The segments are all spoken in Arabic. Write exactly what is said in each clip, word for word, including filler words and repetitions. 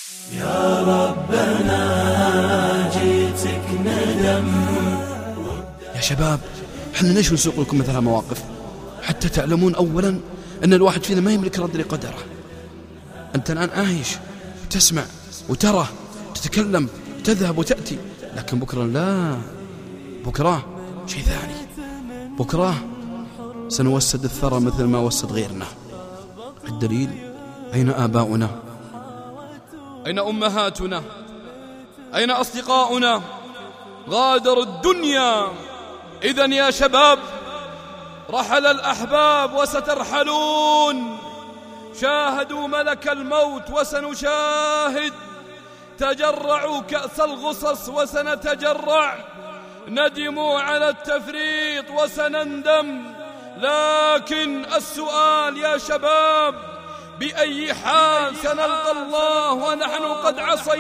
يا ربنا جيتك ندم. يا شباب، حنا ليش نسوق لكم مثل هالمواقف؟ حتى تعلمون أولا أن الواحد فينا ما يملك رد لقدره. أنت الآن عايش وتسمع وترى، تتكلم، تذهب وتأتي، لكن بكرة لا، بكرة شيء ثاني. بكرة سنوسد الثرى مثل ما وسد غيرنا. الدليل: أين آباؤنا؟ أين أمهاتنا؟ أين أصدقاؤنا؟ غادروا الدنيا. إذن يا شباب، رحل الأحباب وسترحلون. شاهدوا ملك الموت وسنشاهد. تجرعوا كأس الغصص وسنتجرع. ندموا على التفريط وسنندم. لكن السؤال يا شباب: بأي حال سنلقى الله ونحن قد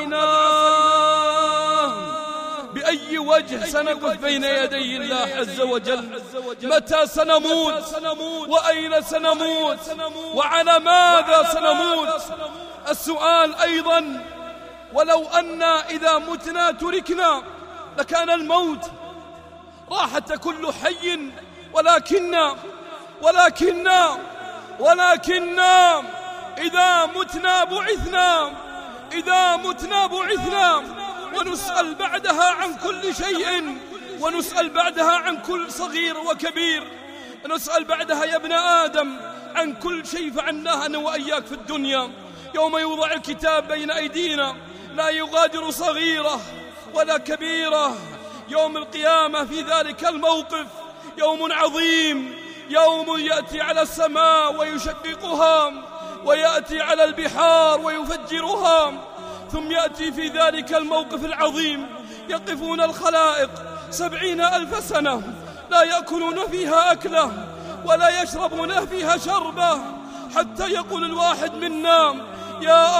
عصيناه؟ بأي وجه سنقف بين يدي الله عز وجل؟ متى سنموت؟ وأين سنموت؟ وعلى ماذا سنموت؟ السؤال أيضا: ولو أننا إذا متنا تركنا لكان الموت راحة كل حي، ولكننا ولكننا ولكننا إذا متنا بعثنا. إذا متنا بعثنا ونسأل بعدها عن كل شيء، ونسأل بعدها عن كل صغير وكبير. نسأل بعدها يا ابن آدم عن كل شيء فعلناه أنا وإياك في الدنيا. يوم يوضع الكتاب بين أيدينا لا يغادر صغيرة ولا كبيرة. يوم القيامة في ذلك الموقف يوم عظيم، يوم يأتي على السماء ويشققها، ويأتي على البحار ويفجرها. ثم يأتي في ذلك الموقف العظيم يقفون الخلائق سبعين ألف سنة لا يأكلون فيها أكلة ولا يشربون فيها شربة، حتى يقول الواحد منا: يا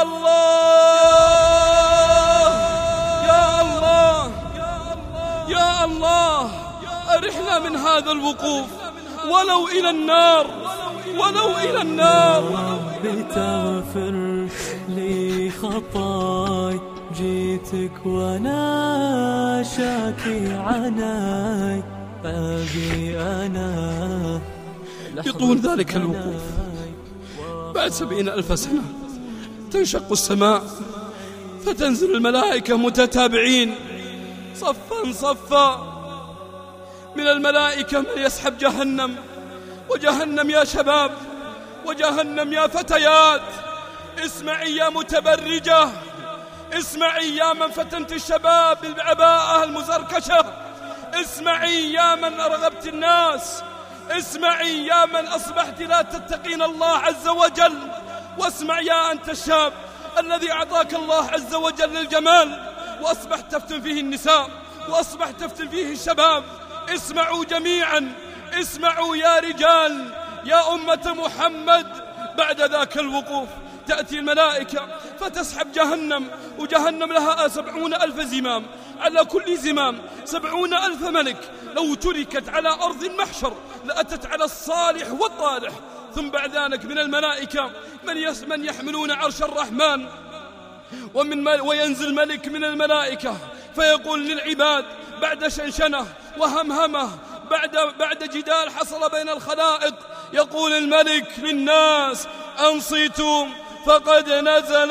الله يا الله يا الله، أرحنا من هذا الوقوف ولو إلى النار، ولو إلى النار. ربي تغفر لي خطاي، جيتك وأنا شاكي عناي. أبي أنا يطول ذلك الوقوف. بعد سبعين ألف سنة تنشق السماء فتنزل الملائكة متتابعين صفا صفا. من الملائكة من يسحب جهنم، وجهنم يا شباب، وجهنم يا فتيات. اسمعي يا متبرجة، اسمعي يا من فتنت الشباب بالعباءة المزركشة، اسمعي يا من أرغبت الناس، اسمعي يا من أصبحت لا تتقين الله عز وجل، واسمع يا أنت الشاب الذي أعطاك الله عز وجل الجمال وأصبحت تفتن فيه النساء، وأصبحت تفتن فيه الشباب. اسمعوا جميعا، اسمعوا يا رجال، يا أمة محمد. بعد ذاك الوقوف تأتي الملائكة فتسحب جهنم، وجهنم لها سبعون ألف زمام، على كل زمام سبعون ألف ملك. لو تركت على أرض المحشر لأتت على الصالح والطالح. ثم بعد ذلك من الملائكة من, من يحملون عرش الرحمن، ومن وينزل ملك من الملائكة فيقول للعباد بعد شنشنة وهمهمة، بعد, بعد جدال حصل بين الخلائق، يقول الملك للناس: أنصتوا فقد نزل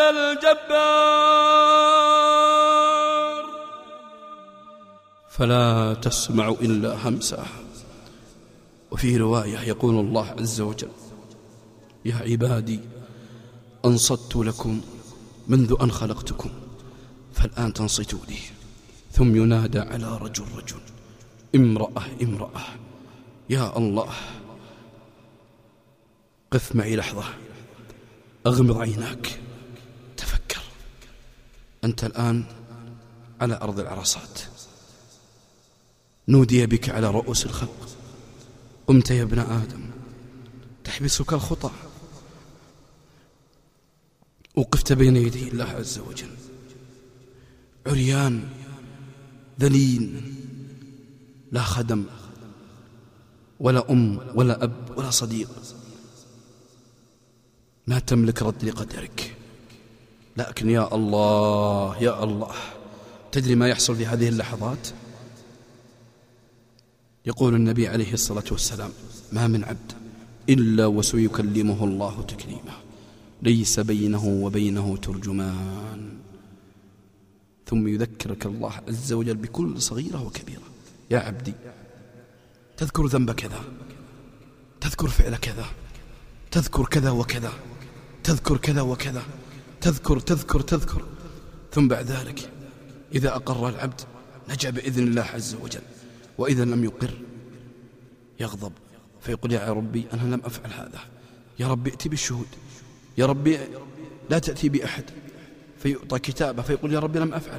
الجبار. فلا تسمع إلا همسه. وفي رواية يقول الله عز وجل: يا عبادي أنصت لكم منذ أن خلقتكم فالآن تنصتوا لي. ثم ينادى على رجل رجل، امرأة امرأة. يا الله، قف معي لحظة، أغمض عيناك، تفكر. أنت الآن على أرض العرصات، نودي بك على رؤوس الخلق، قمت يا ابن آدم، تحبسك الخطى، وقفت بين يدي الله عز وجل عريان ذليل، لا خدم ولا أم ولا أب ولا صديق، ما تملك رد لقدرك. لكن يا الله يا الله، تدري ما يحصل في هذه اللحظات؟ يقول النبي عليه الصلاة والسلام: ما من عبد إلا وسيكلمه الله تكليما ليس بينه وبينه ترجمان. ثم يذكرك الله عز وجل بكل صغيرة وكبيرة: يا عبدي، تذكر ذنب كذا، تذكر فعل كذا، تذكر كذا وكذا، تذكر كذا وكذا، تذكر تذكر تذكر. ثم بعد ذلك إذا أقر العبد نجا بإذن الله عز وجل، وإذا لم يقر يغضب فيقول: يا ربي أنا لم أفعل هذا، يا ربي ائتي بالشهود، يا ربي لا تأتي بأحد، فيعطى كتابه فيقول: يا ربي لم أفعل.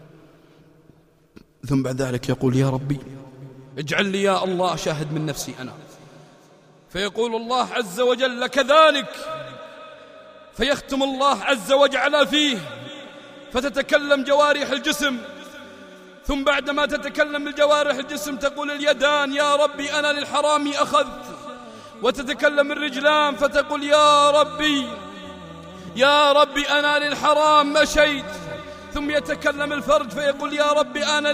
ثم بعد ذلك يقول: يا ربي اجعل لي يا الله شاهد من نفسي أنا، فيقول الله عز وجل: كذلك. فيختم الله عز وجل فيه، فتتكلم جوارح الجسم. ثم بعدما تتكلم الجوارح الجسم تقول اليدان: يا ربي أنا للحرام أخذت. وتتكلم الرجلان فتقول: يا ربي يا ربي أنا للحرام مشيت. ثم يتكلم الفرج فيقول: يا ربي أنا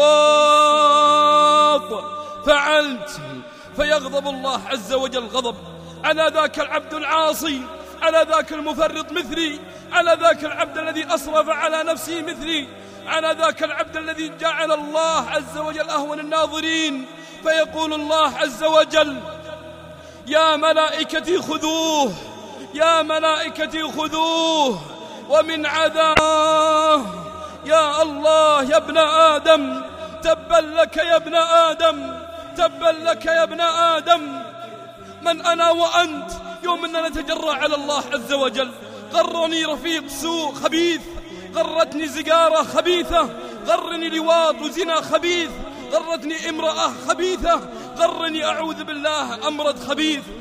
لللواط فعلت. فيغضب الله عز وجل غضب على ذاك العبد العاصي، على ذاك المفرط مثلي، على ذاك العبد الذي أصرف على نفسه مثلي، على ذاك العبد الذي جعل الله عز وجل أهون الناظرين. فيقول الله عز وجل: يا ملائكتي خذوه، يا ملائكتي خذوه ومن عذابه. يا الله يا ابن آدم، تبا لك يا ابن آدم، تبا لك يا ابن آدم. من أنا وأنت يوم أننا نتجرأ على الله عز وجل؟ غرني رفيق سوء خبيث، غرتني زقارة خبيثة، غرني لواط وزنا خبيث، غرتني امرأة خبيثة، غرني أعوذ بالله أمرض خبيث.